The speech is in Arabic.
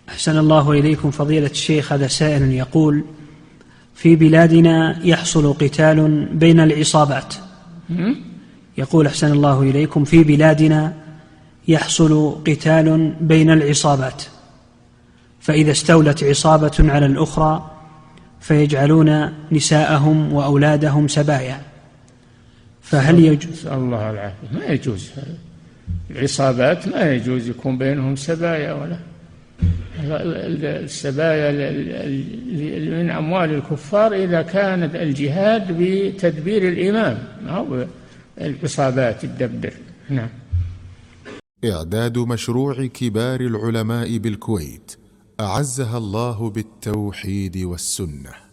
أحسن الله إليكم فضيلة الشيخ. هذا سائل يقول: في بلادنا يحصل قتال بين العصابات. يقول: أحسن الله إليكم، في بلادنا يحصل قتال بين العصابات، فإذا استولت عصابة على الأخرى فيجعلون نساءهم وأولادهم سبايا، فهل يجوز؟ الله العافية. ما يجوز. العصابات ما يجوز يكون بينهم سبايا، ولا السبايا من أموال الكفار إذا كانت الجهاد بتدبير الإمام أو العصابات الدبر. نعم. إعداد مشروع كبار العلماء بالكويت أعزها الله بالتوحيد والسنة.